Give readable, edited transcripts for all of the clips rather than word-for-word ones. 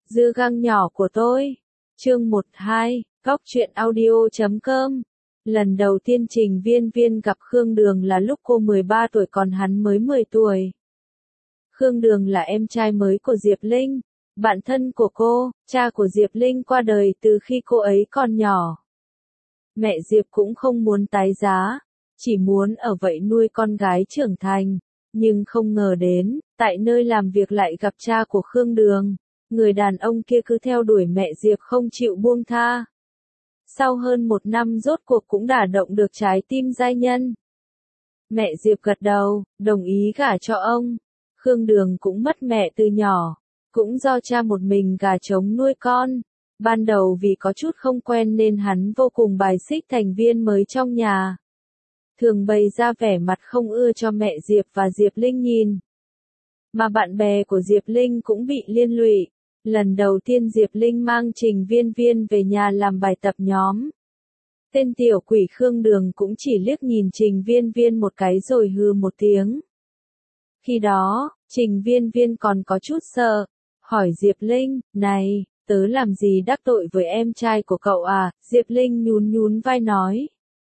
Dưa gang nhỏ của tôi. Chương 12, Góc truyện audio.com. Lần đầu tiên Trình Viên Viên gặp Khương Đường là lúc cô 13 tuổi còn hắn mới 10 tuổi. Khương Đường là em trai mới của Diệp Linh, bạn thân của cô. Cha của Diệp Linh qua đời từ khi cô ấy còn nhỏ. Mẹ Diệp cũng không muốn tái giá, chỉ muốn ở vậy nuôi con gái trưởng thành, nhưng không ngờ đến, tại nơi làm việc lại gặp cha của Khương Đường. Người đàn ông kia cứ theo đuổi mẹ Diệp không chịu buông tha. Sau hơn 1 năm rốt cuộc cũng đả động được trái tim giai nhân. Mẹ Diệp gật đầu, đồng ý gả cho ông. Khương Đường cũng mất mẹ từ nhỏ, cũng do cha một mình gà trống nuôi con. Ban đầu vì có chút không quen nên hắn vô cùng bài xích thành viên mới trong nhà. Thường bày ra vẻ mặt không ưa cho mẹ Diệp và Diệp Linh nhìn. Mà bạn bè của Diệp Linh cũng bị liên lụy. Lần đầu tiên Diệp Linh mang Trình Viên Viên về nhà làm bài tập nhóm. Tên tiểu quỷ Khương Đường cũng chỉ liếc nhìn Trình Viên Viên một cái rồi hừ một tiếng. Khi đó, Trình Viên Viên còn có chút sợ, hỏi Diệp Linh, này, tớ làm gì đắc tội với em trai của cậu à? Diệp Linh nhún nhún vai nói.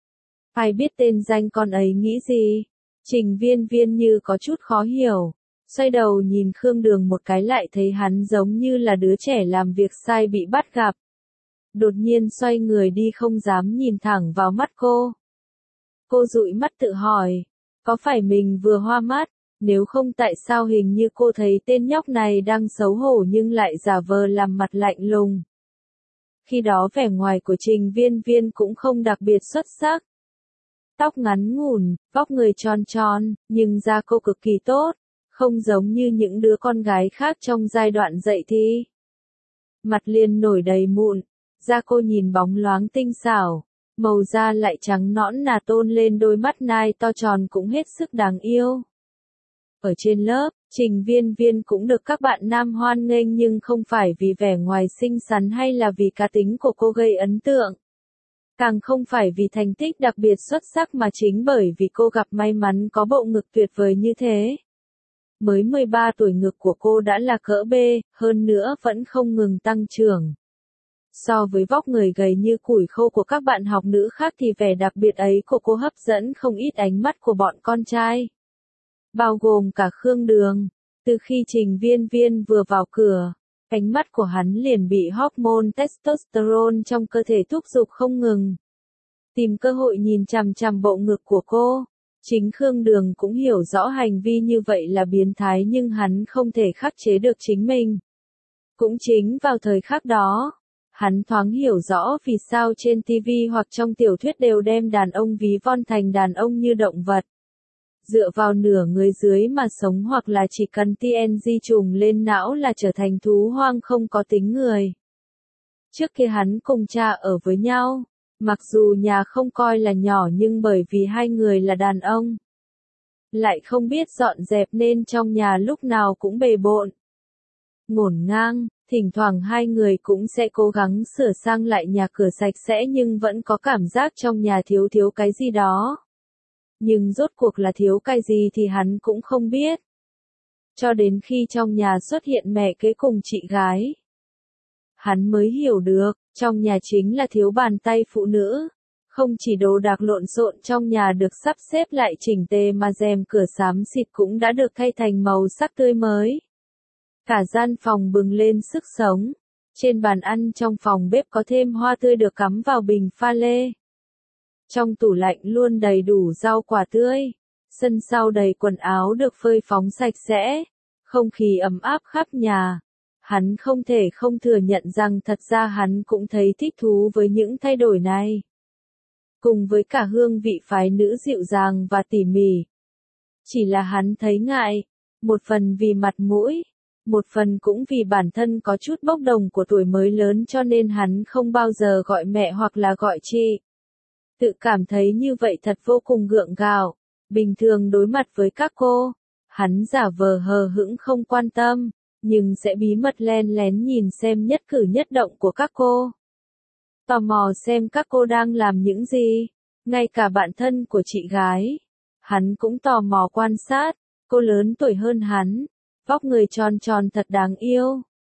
Ai biết tên danh con ấy nghĩ gì? Trình Viên Viên như có chút khó hiểu. Xoay đầu nhìn Khương Đường một cái lại thấy hắn giống như là đứa trẻ làm việc sai bị bắt gặp. Đột nhiên xoay người đi không dám nhìn thẳng vào mắt cô. Cô dụi mắt tự hỏi, có phải mình vừa hoa mắt, nếu không tại sao hình như cô thấy tên nhóc này đang xấu hổ nhưng lại giả vờ làm mặt lạnh lùng. Khi đó vẻ ngoài của Trình Viên Viên cũng không đặc biệt xuất sắc. Tóc ngắn ngủn, vóc người tròn tròn, nhưng da cô cực kỳ tốt. Không giống như những đứa con gái khác trong giai đoạn dậy thì. Mặt liền nổi đầy mụn, da cô nhìn bóng loáng tinh xảo, màu da lại trắng nõn nà tôn lên đôi mắt nai to tròn cũng hết sức đáng yêu. Ở trên lớp, Trình Viên Viên cũng được các bạn nam hoan nghênh nhưng không phải vì vẻ ngoài xinh xắn hay là vì cá tính của cô gây ấn tượng. Càng không phải vì thành tích đặc biệt xuất sắc mà chính bởi vì cô gặp may mắn có bộ ngực tuyệt vời như thế. Mới 13 tuổi ngực của cô đã là cỡ B, hơn nữa vẫn không ngừng tăng trưởng. So với vóc người gầy như củi khô của các bạn học nữ khác thì vẻ đặc biệt ấy của cô hấp dẫn không ít ánh mắt của bọn con trai. Bao gồm cả Khương Đường. Từ khi Trình Viên Viên vừa vào cửa, ánh mắt của hắn liền bị hormone testosterone trong cơ thể thúc giục không ngừng. Tìm cơ hội nhìn chằm chằm bộ ngực của cô. Chính Khương Đường cũng hiểu rõ hành vi như vậy là biến thái nhưng hắn không thể khắc chế được chính mình. Cũng chính vào thời khắc đó, hắn thoáng hiểu rõ vì sao trên TV hoặc trong tiểu thuyết đều đem đàn ông ví von thành đàn ông như động vật. Dựa vào nửa người dưới mà sống hoặc là chỉ cần TNG trùng lên não là trở thành thú hoang không có tính người. Trước khi hắn cùng cha ở với nhau. Mặc dù nhà không coi là nhỏ nhưng bởi vì hai người là đàn ông, lại không biết dọn dẹp nên trong nhà lúc nào cũng bề bộn, ngổn ngang, thỉnh thoảng hai người cũng sẽ cố gắng sửa sang lại nhà cửa sạch sẽ nhưng vẫn có cảm giác trong nhà thiếu cái gì đó. Nhưng rốt cuộc là thiếu cái gì thì hắn cũng không biết. Cho đến khi trong nhà xuất hiện mẹ kế cùng chị gái. Hắn mới hiểu được, trong nhà chính là thiếu bàn tay phụ nữ. Không chỉ đồ đạc lộn xộn trong nhà được sắp xếp lại chỉnh tề mà rèm cửa xám xịt cũng đã được thay thành màu sắc tươi mới. Cả gian phòng bừng lên sức sống. Trên bàn ăn trong phòng bếp có thêm hoa tươi được cắm vào bình pha lê. Trong tủ lạnh luôn đầy đủ rau quả tươi. Sân sau đầy quần áo được phơi phóng sạch sẽ. Không khí ấm áp khắp nhà. Hắn không thể không thừa nhận rằng thật ra hắn cũng thấy thích thú với những thay đổi này. Cùng với cả hương vị phái nữ dịu dàng và tỉ mỉ. Chỉ là hắn thấy ngại, một phần vì mặt mũi, một phần cũng vì bản thân có chút bốc đồng của tuổi mới lớn cho nên hắn không bao giờ gọi mẹ hoặc là gọi chị. Tự cảm thấy như vậy thật vô cùng gượng gạo. Bình thường đối mặt với các cô, hắn giả vờ hờ hững không quan tâm. Nhưng sẽ bí mật len lén nhìn xem nhất cử nhất động của các cô. Tò mò xem các cô đang làm những gì. Ngay cả bạn thân của chị gái. Hắn cũng tò mò quan sát. Cô lớn tuổi hơn hắn. Vóc người tròn tròn thật đáng yêu.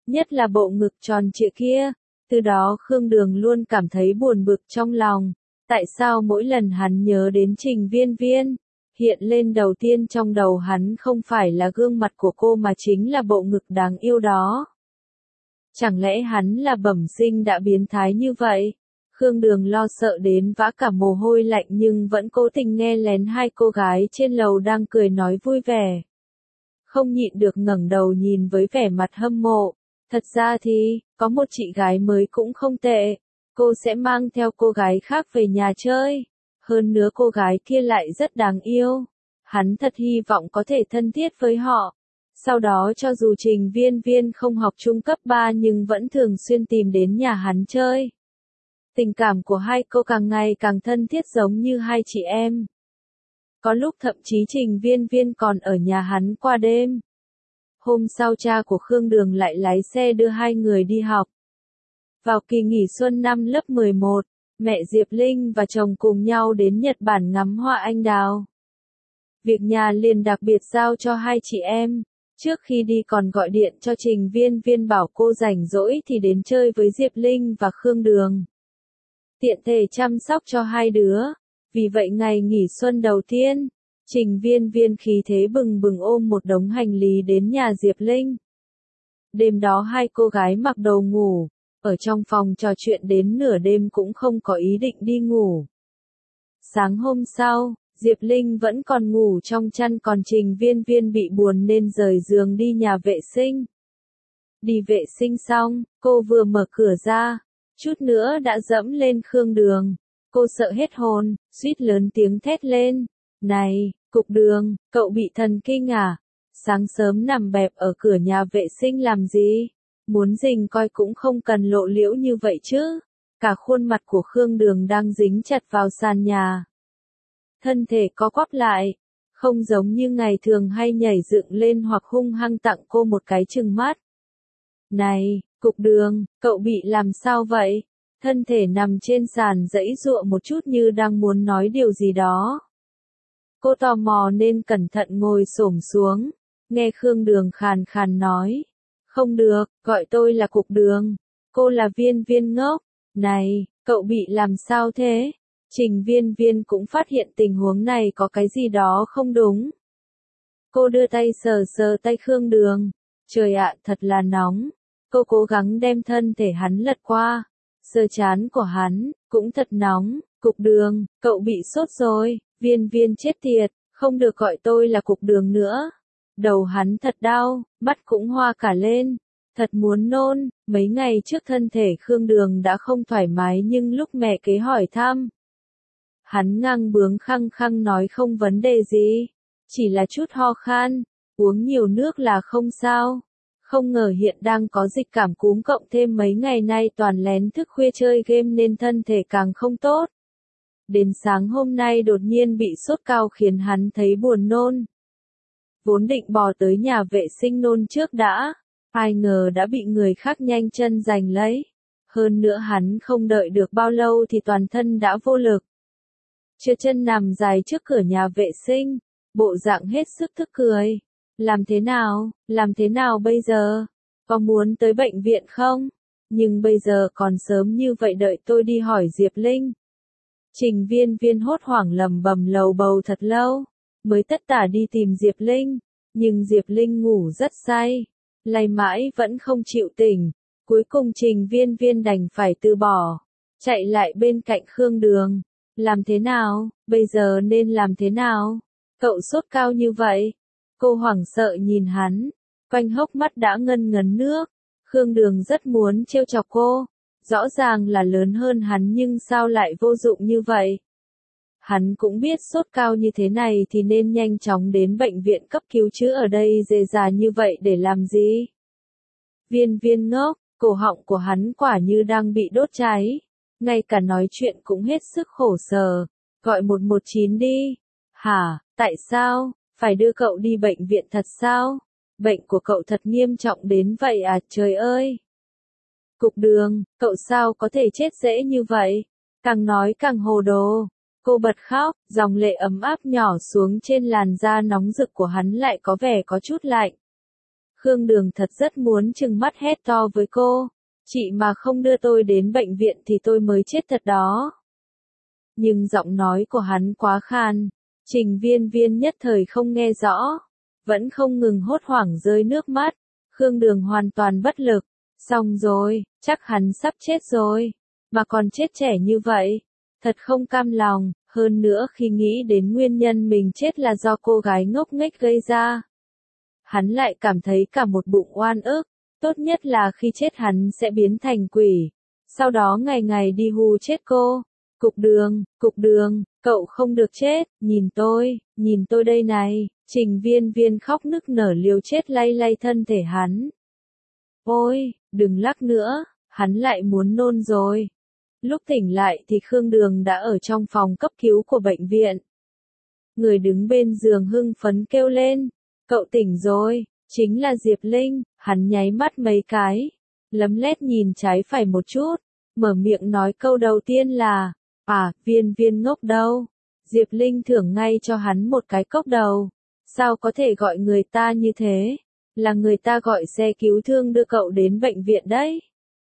nhất là bộ ngực tròn trịa kia. Từ đó Khương Đường luôn cảm thấy buồn bực trong lòng. Tại sao mỗi lần hắn nhớ đến Trình Viên Viên, hiện lên đầu tiên trong đầu hắn không phải là gương mặt của cô mà chính là bộ ngực đáng yêu đó. Chẳng lẽ hắn là bẩm sinh đã biến thái như vậy? Khương Đường lo sợ đến vã cả mồ hôi lạnh nhưng vẫn cố tình nghe lén hai cô gái trên lầu đang cười nói vui vẻ. Không nhịn được ngẩng đầu nhìn với vẻ mặt hâm mộ. Thật ra thì, có một chị gái mới cũng không tệ. Cô sẽ mang theo cô gái khác về nhà chơi. Hơn nữa cô gái kia lại rất đáng yêu. Hắn thật hy vọng có thể thân thiết với họ. Sau đó cho dù Trình Viên Viên không học trung cấp 3 nhưng vẫn thường xuyên tìm đến nhà hắn chơi. Tình cảm của hai cô càng ngày càng thân thiết giống như hai chị em. Có lúc thậm chí Trình Viên Viên còn ở nhà hắn qua đêm. Hôm sau cha của Khương Đường lại lái xe đưa hai người đi học. Vào kỳ nghỉ xuân năm lớp 11, mẹ Diệp Linh và chồng cùng nhau đến Nhật Bản ngắm hoa anh đào. Việc nhà liền đặc biệt giao cho hai chị em. Trước khi đi còn gọi điện cho Trình Viên Viên bảo cô rảnh rỗi thì đến chơi với Diệp Linh và Khương Đường. Tiện thể chăm sóc cho hai đứa. Vì vậy ngày nghỉ xuân đầu tiên, Trình Viên Viên khí thế bừng bừng ôm một đống hành lý đến nhà Diệp Linh. Đêm đó hai cô gái mặc đồ ngủ, ở trong phòng trò chuyện đến nửa đêm cũng không có ý định đi ngủ. Sáng hôm sau, Diệp Linh vẫn còn ngủ trong chăn còn Trình Viên Viên bị buồn nên rời giường đi nhà vệ sinh. Đi vệ sinh xong, cô vừa mở cửa ra, chút nữa đã dẫm lên Khương Đường. Cô sợ hết hồn, suýt lớn tiếng thét lên. Này, Cục Đường, cậu bị thần kinh à? Sáng sớm nằm bẹp ở cửa nhà vệ sinh làm gì? Muốn rình coi cũng không cần lộ liễu như vậy chứ. Cả khuôn mặt của Khương Đường đang dính chặt vào sàn nhà. Thân thể co quắp lại, không giống như ngày thường hay nhảy dựng lên hoặc hung hăng tặng cô một cái trừng mắt. Này, Cục Đường, cậu bị làm sao vậy? Thân thể nằm trên sàn giãy giụa một chút như đang muốn nói điều gì đó. Cô tò mò nên cẩn thận ngồi xổm xuống, nghe Khương Đường khàn khàn nói. Không được, gọi tôi là Cục Đường. Cô là Viên Viên ngốc. Này, cậu bị làm sao thế? Trình Viên Viên cũng phát hiện tình huống này có cái gì đó không đúng. Cô đưa tay sờ sờ tay Khương Đường. Trời ạ, thật là nóng. Cô cố gắng đem thân thể hắn lật qua. Sờ trán của hắn, cũng thật nóng. Cục Đường, cậu bị sốt rồi. Viên Viên chết tiệt, không được gọi tôi là Cục Đường nữa. Đầu hắn thật đau, mắt cũng hoa cả lên. Thật muốn nôn. Mấy ngày trước thân thể Khương Đường đã không thoải mái nhưng lúc mẹ kế hỏi thăm, hắn ngang bướng khăng khăng nói không vấn đề gì. Chỉ là chút ho khan, uống nhiều nước là không sao. Không ngờ hiện đang có dịch cảm cúm cộng thêm mấy ngày nay toàn lén thức khuya chơi game nên thân thể càng không tốt. Đến sáng hôm nay đột nhiên bị sốt cao khiến hắn thấy buồn nôn. Vốn định bò tới nhà vệ sinh nôn trước đã, ai ngờ đã bị người khác nhanh chân giành lấy. Hơn nữa hắn không đợi được bao lâu thì toàn thân đã vô lực. Trượt chân nằm dài trước cửa nhà vệ sinh, bộ dạng hết sức tức cười. Làm thế nào bây giờ? Có muốn tới bệnh viện không? Nhưng bây giờ còn sớm như vậy đợi tôi đi hỏi Diệp Linh. Trình Viên Viên hốt hoảng lầm bầm lầu bầu thật lâu, mới tất tả đi tìm Diệp Linh. Nhưng Diệp Linh ngủ rất say, lay mãi vẫn không chịu tỉnh. Cuối cùng Trình Viên Viên đành phải từ bỏ, chạy lại bên cạnh Khương Đường. Làm thế nào, bây giờ nên làm thế nào? Cậu sốt cao như vậy. Cô hoảng sợ nhìn hắn, quanh hốc mắt đã ngân ngấn nước. Khương Đường rất muốn trêu chọc cô. Rõ ràng là lớn hơn hắn nhưng sao lại vô dụng như vậy? Hắn cũng biết sốt cao như thế này thì nên nhanh chóng đến bệnh viện cấp cứu chứ ở đây dề dà như vậy để làm gì? Viên Viên ngốc, cổ họng của hắn quả như đang bị đốt cháy. Ngay cả nói chuyện cũng hết sức khổ sở. Gọi 119 đi. Hả, tại sao? Phải đưa cậu đi bệnh viện thật sao? Bệnh của cậu thật nghiêm trọng đến vậy à, trời ơi! Cục Đường, cậu sao có thể chết dễ như vậy? Càng nói càng hồ đồ. Cô bật khóc, dòng lệ ấm áp nhỏ xuống trên làn da nóng rực của hắn lại có vẻ có chút lạnh. Khương Đường thật rất muốn trừng mắt hét to với cô. Chị mà không đưa tôi đến bệnh viện thì tôi mới chết thật đó. Nhưng giọng nói của hắn quá khan. Trình Viên Viên nhất thời không nghe rõ. Vẫn không ngừng hốt hoảng rơi nước mắt. Khương Đường hoàn toàn bất lực. Xong rồi, chắc hắn sắp chết rồi. Mà còn chết trẻ như vậy. Thật không cam lòng, hơn nữa khi nghĩ đến nguyên nhân mình chết là do cô gái ngốc nghếch gây ra. Hắn lại cảm thấy cả một bụng oan ức. Tốt nhất là khi chết hắn sẽ biến thành quỷ. Sau đó ngày ngày đi hù chết cô. Cục đường, cậu không được chết, nhìn tôi đây này. Trình Viên Viên khóc nức nở liều chết lay lay thân thể hắn. Ôi, đừng lắc nữa, hắn lại muốn nôn rồi. Lúc tỉnh lại thì Khương Đường đã ở trong phòng cấp cứu của bệnh viện. Người đứng bên giường hưng phấn kêu lên. Cậu tỉnh rồi, chính là Diệp Linh. Hắn nháy mắt mấy cái. Lấm lét nhìn trái phải một chút. Mở miệng nói câu đầu tiên là. Viên Viên ngốc đâu. Diệp Linh thưởng ngay cho hắn một cái cốc đầu. Sao có thể gọi người ta như thế? Là người ta gọi xe cứu thương đưa cậu đến bệnh viện đấy.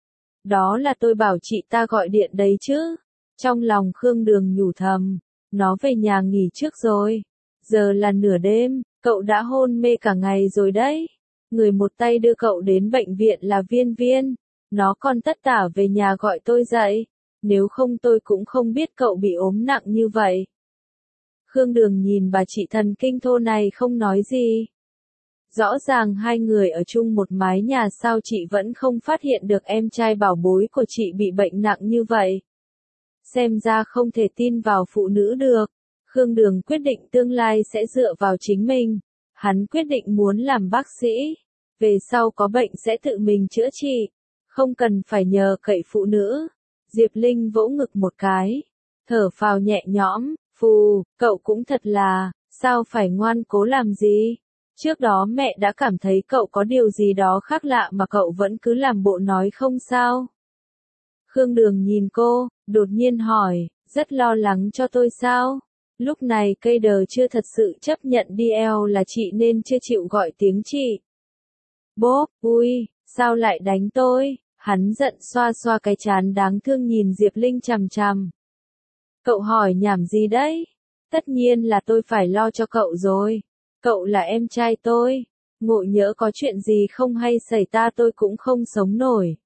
Đó là tôi bảo chị ta gọi điện đấy chứ. Trong lòng Khương Đường nhủ thầm. Nó về nhà nghỉ trước rồi. Giờ là nửa đêm, cậu đã hôn mê cả ngày rồi đấy. Người một tay đưa cậu đến bệnh viện là Viên Viên. Nó còn tất tả về nhà gọi tôi dậy. Nếu không tôi cũng không biết cậu bị ốm nặng như vậy. Khương Đường nhìn bà chị thần kinh thô này không nói gì. Rõ ràng hai người ở chung một mái nhà sao chị vẫn không phát hiện được em trai bảo bối của chị bị bệnh nặng như vậy. Xem ra không thể tin vào phụ nữ được. Khương Đường quyết định tương lai sẽ dựa vào chính mình. Hắn quyết định muốn làm bác sĩ. Về sau có bệnh sẽ tự mình chữa trị. Không cần phải nhờ cậy phụ nữ. Diệp Linh vỗ ngực một cái. Thở phào nhẹ nhõm. Phù, cậu cũng thật là, sao phải ngoan cố làm gì? Trước đó mẹ đã cảm thấy cậu có điều gì đó khác lạ mà cậu vẫn cứ làm bộ nói không sao. Khương Đường nhìn cô, đột nhiên hỏi, rất lo lắng cho tôi sao? Lúc này cây đờ chưa thật sự chấp nhận đi eo là chị nên chưa chịu gọi tiếng chị. Bốp, ui, sao lại đánh tôi? Hắn giận xoa xoa cái trán đáng thương nhìn Diệp Linh chằm chằm. Cậu hỏi nhảm gì đấy? Tất nhiên là tôi phải lo cho cậu rồi. Cậu là em trai tôi. Ngộ nhỡ có chuyện gì không hay xảy ra tôi cũng không sống nổi.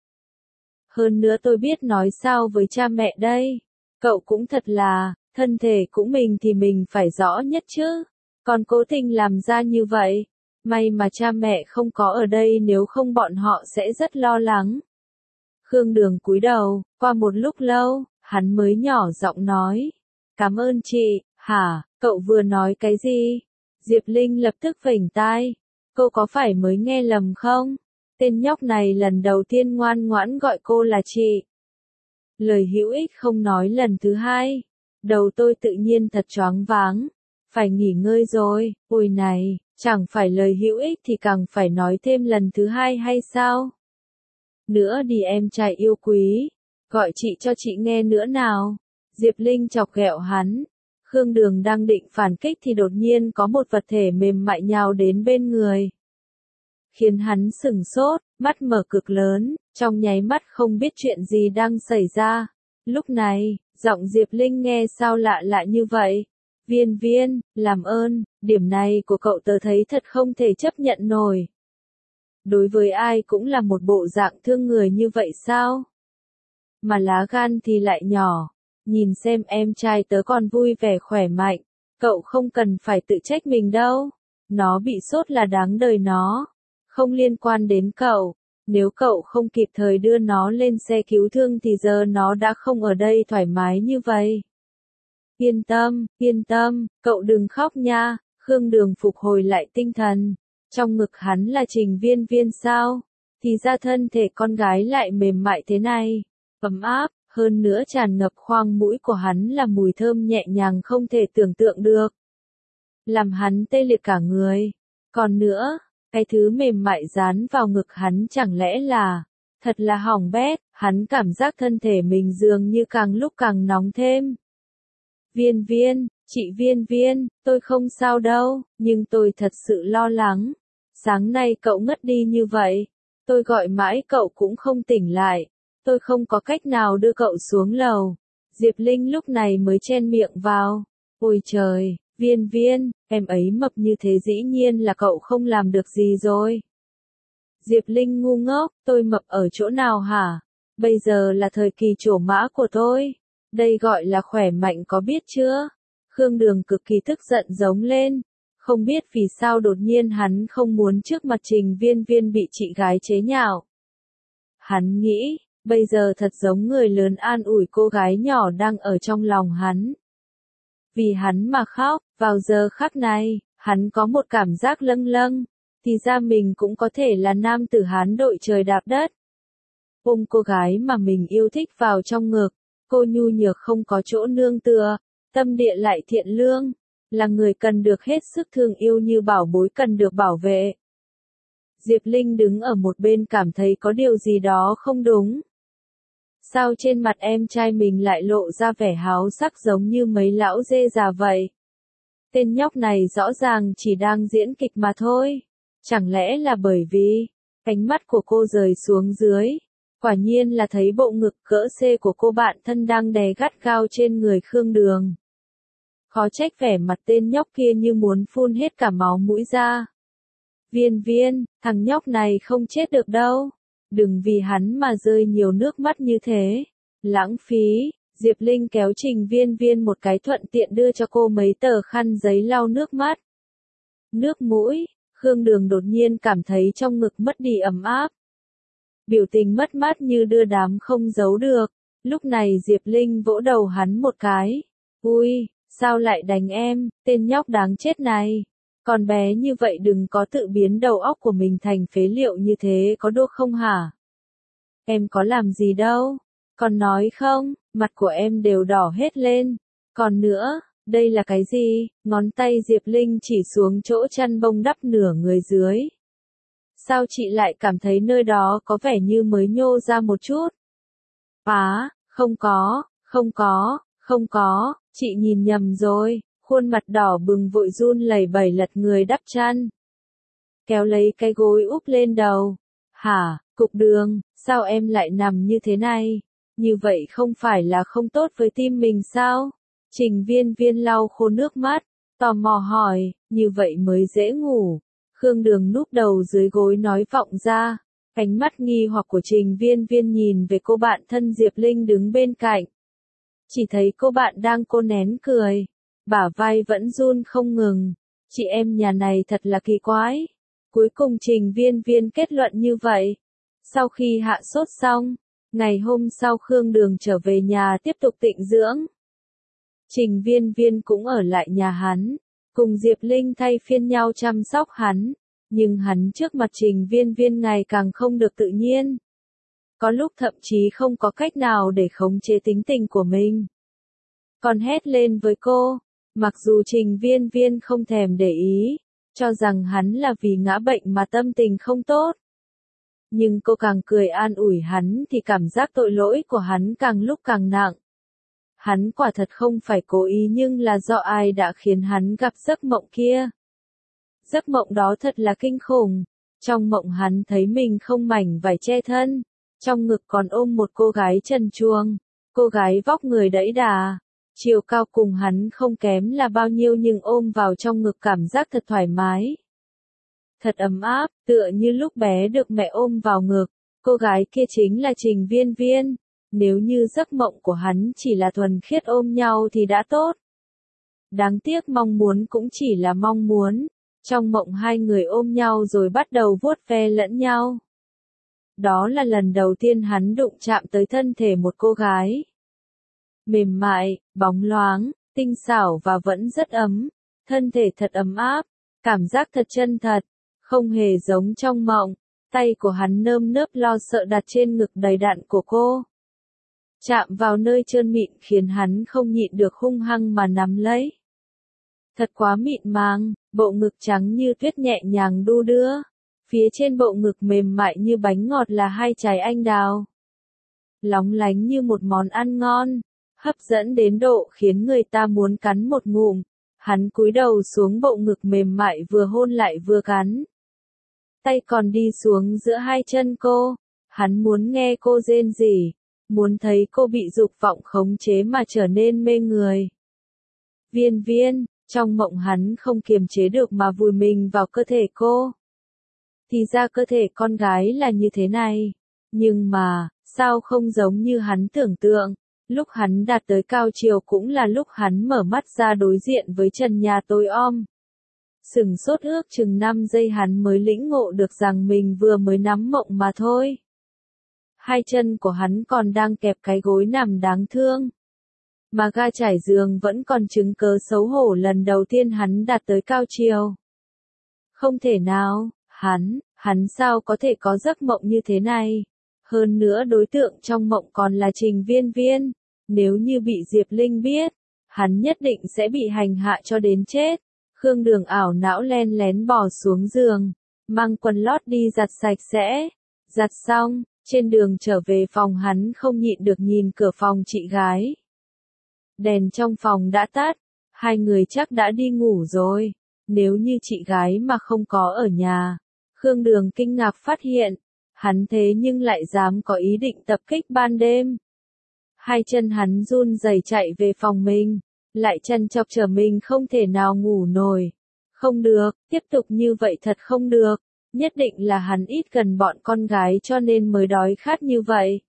Hơn nữa tôi biết nói sao với cha mẹ đây. Cậu cũng thật là, thân thể của mình thì mình phải rõ nhất chứ. Còn cố tình làm ra như vậy. May mà cha mẹ không có ở đây nếu không bọn họ sẽ rất lo lắng. Khương Đường cúi đầu, qua một lúc lâu, hắn mới nhỏ giọng nói. Cảm ơn chị, hả, cậu vừa nói cái gì? Diệp Linh lập tức vểnh tai. Cô có phải mới nghe lầm không? Tên nhóc này lần đầu tiên ngoan ngoãn gọi cô là chị. Lời hữu ích không nói lần thứ hai. Đầu tôi tự nhiên thật choáng váng. Phải nghỉ ngơi rồi, ôi này, chẳng phải lời hữu ích thì càng phải nói thêm lần thứ hai hay sao? Nữa đi em trai yêu quý. Gọi chị cho chị nghe nữa nào. Diệp Linh chọc ghẹo hắn. Khương Đường đang định phản kích thì đột nhiên có một vật thể mềm mại nhào đến bên người. Khiến hắn sửng sốt, mắt mở cực lớn, trong nháy mắt không biết chuyện gì đang xảy ra. Lúc này, giọng Diệp Linh nghe sao lạ lạ như vậy. Viên Viên, làm ơn, điểm này của cậu tớ thấy thật không thể chấp nhận nổi. Đối với ai cũng là một bộ dạng thương người như vậy sao? Mà lá gan thì lại nhỏ. Nhìn xem em trai tớ còn vui vẻ khỏe mạnh. Cậu không cần phải tự trách mình đâu. Nó bị sốt là đáng đời nó. Không liên quan đến cậu. Nếu cậu không kịp thời đưa nó lên xe cứu thương thì giờ nó đã không ở đây thoải mái như vậy. Yên tâm, cậu đừng khóc nha. Khương Đường phục hồi lại tinh thần. Trong ngực hắn là Trình Viên Viên sao? Thì ra thân thể con gái lại mềm mại thế này. Ấm áp, hơn nữa tràn ngập khoang mũi của hắn là mùi thơm nhẹ nhàng không thể tưởng tượng được. Làm hắn tê liệt cả người. Còn nữa, cái thứ mềm mại dán vào ngực hắn chẳng lẽ là, thật là hỏng bét, hắn cảm giác thân thể mình dường như càng lúc càng nóng thêm. Viên Viên, chị Viên Viên, tôi không sao đâu, nhưng tôi thật sự lo lắng. Sáng nay cậu ngất đi như vậy, tôi gọi mãi cậu cũng không tỉnh lại, tôi không có cách nào đưa cậu xuống lầu. Diệp Linh lúc này mới chen miệng vào. Ôi trời, Viên Viên, em ấy mập như thế dĩ nhiên là cậu không làm được gì rồi. Diệp Linh ngu ngốc, tôi mập ở chỗ nào hả? Bây giờ là thời kỳ trổ mã của tôi. Đây gọi là khỏe mạnh có biết chưa? Khương Đường cực kỳ tức giận giống lên. Không biết vì sao đột nhiên hắn không muốn trước mặt Trình Viên Viên bị chị gái chế nhạo. Hắn nghĩ, bây giờ thật giống người lớn an ủi cô gái nhỏ đang ở trong lòng hắn. Vì hắn mà khóc, vào giờ khắc này, hắn có một cảm giác lâng lâng, thì ra mình cũng có thể là nam tử Hán đội trời đạp đất. Ôm cô gái mà mình yêu thích vào trong ngực, cô nhu nhược không có chỗ nương tựa, tâm địa lại thiện lương, là người cần được hết sức thương yêu như bảo bối cần được bảo vệ. Diệp Linh đứng ở một bên cảm thấy có điều gì đó không đúng. Sao trên mặt em trai mình lại lộ ra vẻ háo sắc giống như mấy lão dê già vậy? Tên nhóc này rõ ràng chỉ đang diễn kịch mà thôi. Chẳng lẽ là bởi vì ánh mắt của cô rời xuống dưới, quả nhiên là thấy bộ ngực cỡ C của cô bạn thân đang đè gắt gao trên người Khương Đường. Khó trách vẻ mặt tên nhóc kia như muốn phun hết cả máu mũi ra. Viên Viên, thằng nhóc này không chết được đâu. Đừng vì hắn mà rơi nhiều nước mắt như thế. Lãng phí. Diệp Linh kéo Trình Viên Viên một cái thuận tiện đưa cho cô mấy tờ khăn giấy lau nước mắt. Nước mũi. Khương Đường đột nhiên cảm thấy trong ngực mất đi ấm áp. Biểu tình mất mát như đưa đám không giấu được. Lúc này Diệp Linh vỗ đầu hắn một cái. Ui, sao lại đánh em, tên nhóc đáng chết này. Con bé như vậy đừng có tự biến đầu óc của mình thành phế liệu như thế có đô không hả? Em có làm gì đâu. Con nói không, mặt của em đều đỏ hết lên. Còn nữa, đây là cái gì? Ngón tay Diệp Linh chỉ xuống chỗ chăn bông đắp nửa người dưới. Sao chị lại cảm thấy nơi đó có vẻ như mới nhô ra một chút? Không có, không có, chị nhìn nhầm rồi. Khuôn mặt đỏ bừng vội run lẩy bẩy lật người đắp chăn. Kéo lấy cái gối úp lên đầu. Hả, Cục Đường, sao em lại nằm như thế này? Như vậy không phải là không tốt với tim mình sao? Trình Viên Viên lau khô nước mắt, tò mò hỏi, như vậy mới dễ ngủ. Khương Đường núp đầu dưới gối nói vọng ra. Ánh mắt nghi hoặc của Trình Viên Viên nhìn về cô bạn thân Diệp Linh đứng bên cạnh. Chỉ thấy cô bạn đang cố nén cười. Bả vai vẫn run không ngừng. Chị em nhà này thật là kỳ quái. Cuối cùng Trình Viên Viên kết luận như vậy. Sau khi hạ sốt xong, ngày hôm sau Khương Đường trở về nhà tiếp tục tịnh dưỡng. Trình Viên Viên cũng ở lại nhà hắn, cùng Diệp Linh thay phiên nhau chăm sóc hắn. Nhưng hắn trước mặt Trình Viên Viên ngày càng không được tự nhiên. Có lúc thậm chí không có cách nào để khống chế tính tình của mình. Còn hét lên với cô. Mặc dù Trình Viên Viên không thèm để ý, cho rằng hắn là vì ngã bệnh mà tâm tình không tốt. Nhưng cô càng cười an ủi hắn thì cảm giác tội lỗi của hắn càng lúc càng nặng. Hắn quả thật không phải cố ý nhưng là do ai đã khiến hắn gặp giấc mộng kia. Giấc mộng đó thật là kinh khủng. Trong mộng hắn thấy mình không mảnh vải che thân. Trong ngực còn ôm một cô gái trần truồng. Cô gái vóc người đẫy đà. Chiều cao cùng hắn không kém là bao nhiêu nhưng ôm vào trong ngực cảm giác thật thoải mái. Thật ấm áp, tựa như lúc bé được mẹ ôm vào ngực. Cô gái kia chính là Trình Viên Viên. Nếu như giấc mộng của hắn chỉ là thuần khiết ôm nhau thì đã tốt. Đáng tiếc mong muốn cũng chỉ là mong muốn. Trong mộng hai người ôm nhau rồi bắt đầu vuốt ve lẫn nhau. Đó là lần đầu tiên hắn đụng chạm tới thân thể một cô gái. Mềm mại, bóng loáng, tinh xảo và vẫn rất ấm. Thân thể thật ấm áp, cảm giác thật chân thật, không hề giống trong mộng. Tay của hắn nơm nớp lo sợ đặt trên ngực đầy đặn của cô. Chạm vào nơi trơn mịn khiến hắn không nhịn được hung hăng mà nắm lấy. Thật quá mịn màng, bộ ngực trắng như tuyết nhẹ nhàng đu đưa. Phía trên bộ ngực mềm mại như bánh ngọt là hai trái anh đào. Lóng lánh như một món ăn ngon, hấp dẫn đến độ khiến người ta muốn cắn một ngụm. Hắn cúi đầu xuống bộ ngực mềm mại vừa hôn lại vừa cắn. tay còn đi xuống giữa hai chân cô. Hắn muốn nghe cô rên rỉ, muốn thấy cô bị dục vọng khống chế mà trở nên mê người. Viên viên, trong mộng hắn không kiềm chế được mà vùi mình vào cơ thể cô. Thì ra cơ thể con gái là như thế này. Nhưng mà, sao không giống như hắn tưởng tượng, lúc hắn đạt tới cao chiều cũng là lúc hắn mở mắt ra đối diện với trần nhà tối om. Sửng sốt ước chừng 5 giây hắn mới lĩnh ngộ được rằng mình vừa mới nắm mộng mà thôi. Hai chân của hắn còn đang kẹp cái gối nằm đáng thương. Mà ga trải giường vẫn còn chứng cớ xấu hổ lần đầu tiên hắn đạt tới cao chiều. Không thể nào, hắn sao có thể có giấc mộng như thế này? Hơn nữa đối tượng trong mộng còn là Trình Viên Viên. Nếu như bị Diệp Linh biết, hắn nhất định sẽ bị hành hạ cho đến chết. Khương Đường ảo não len lén bò xuống giường, mang quần lót đi giặt sạch sẽ. Giặt xong, trên đường trở về phòng hắn không nhịn được nhìn cửa phòng chị gái. Đèn trong phòng đã tắt, hai người chắc đã đi ngủ rồi. Nếu như chị gái mà không có ở nhà, Khương Đường kinh ngạc phát hiện, hắn thế nhưng lại dám có ý định tập kích ban đêm. Hai chân hắn run rẩy chạy về phòng mình, lại chăn chọc chờ mình không thể nào ngủ nổi. Không được, tiếp tục như vậy thật không được, nhất định là hắn ít gần bọn con gái cho nên mới đói khát như vậy.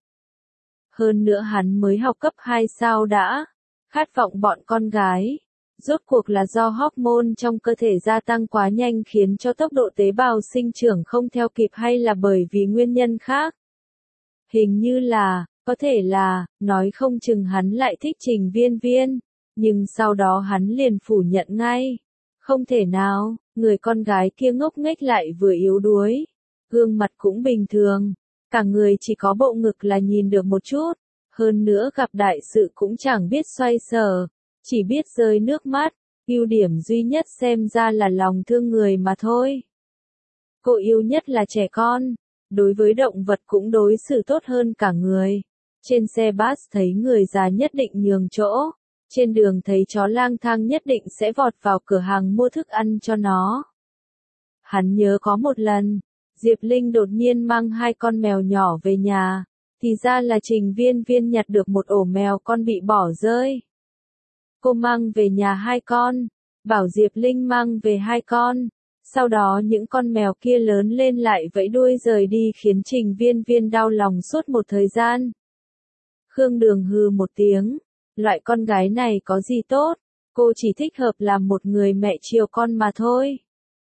Hơn nữa hắn mới học cấp 2 sao đã, khát vọng bọn con gái. Rốt cuộc là do hormone trong cơ thể gia tăng quá nhanh khiến cho tốc độ tế bào sinh trưởng không theo kịp hay là bởi vì nguyên nhân khác? Hình như là, có thể là, nói không chừng hắn lại thích Trình Viên Viên, nhưng sau đó hắn liền phủ nhận ngay. Không thể nào, người con gái kia ngốc nghếch lại vừa yếu đuối, gương mặt cũng bình thường, cả người chỉ có bộ ngực là nhìn được một chút, hơn nữa gặp đại sự cũng chẳng biết xoay sở. Chỉ biết rơi nước mắt, ưu điểm duy nhất xem ra là lòng thương người mà thôi. Cô yêu nhất là trẻ con, đối với động vật cũng đối xử tốt hơn cả người. Trên xe bus thấy người già nhất định nhường chỗ, trên đường thấy chó lang thang nhất định sẽ vọt vào cửa hàng mua thức ăn cho nó. Hắn nhớ có một lần, Diệp Linh đột nhiên mang 2 con mèo nhỏ về nhà, thì ra là Trình Viên Viên nhặt được một ổ mèo con bị bỏ rơi. Cô mang về nhà 2 con, bảo Diệp Linh mang về 2 con, sau đó những con mèo kia lớn lên lại vẫy đuôi rời đi khiến Trình Viên Viên đau lòng suốt một thời gian. Khương Đường hừ một tiếng, loại con gái này có gì tốt, cô chỉ thích hợp làm một người mẹ chiều con mà thôi.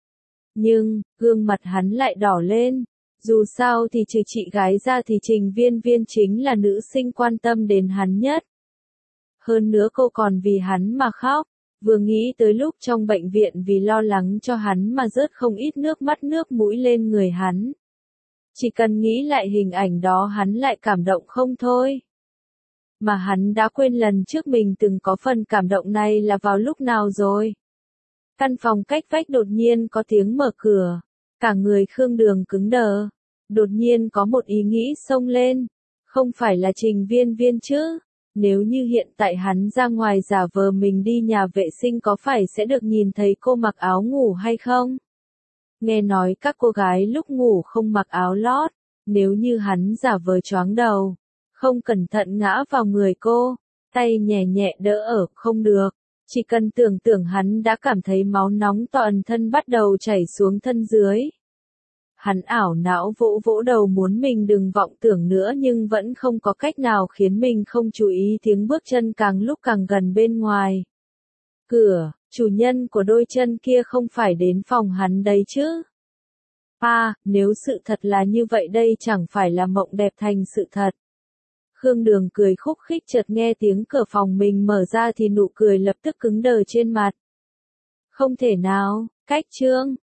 Nhưng, gương mặt hắn lại đỏ lên, dù sao thì trừ chị gái ra thì Trình Viên Viên chính là nữ sinh quan tâm đến hắn nhất. Hơn nữa cô còn vì hắn mà khóc, vừa nghĩ tới lúc trong bệnh viện vì lo lắng cho hắn mà rớt không ít nước mắt nước mũi lên người hắn. Chỉ cần nghĩ lại hình ảnh đó hắn lại cảm động không thôi. Mà hắn đã quên lần trước mình từng có phần cảm động này là vào lúc nào rồi. Căn phòng cách vách đột nhiên có tiếng mở cửa, cả người Khương Đường cứng đờ. Đột nhiên có một ý nghĩ xông lên, không phải là Trình Viên Viên chứ? Nếu như hiện tại hắn ra ngoài giả vờ mình đi nhà vệ sinh có phải sẽ được nhìn thấy cô mặc áo ngủ hay không? Nghe nói các cô gái lúc ngủ không mặc áo lót, nếu như hắn giả vờ choáng đầu, không cẩn thận ngã vào người cô, tay nhẹ nhẹ đỡ ở, không được. Chỉ cần tưởng tượng hắn đã cảm thấy máu nóng toàn thân bắt đầu chảy xuống thân dưới. Hắn ảo não vỗ vỗ đầu muốn mình đừng vọng tưởng nữa nhưng vẫn không có cách nào khiến mình không chú ý tiếng bước chân càng lúc càng gần bên ngoài. Cửa, chủ nhân của đôi chân kia không phải đến phòng hắn đấy chứ? Nếu sự thật là như vậy đây chẳng phải là mộng đẹp thành sự thật. Khương Đường cười khúc khích chợt nghe tiếng cửa phòng mình mở ra thì nụ cười lập tức cứng đờ trên mặt. Không thể nào, cách trương,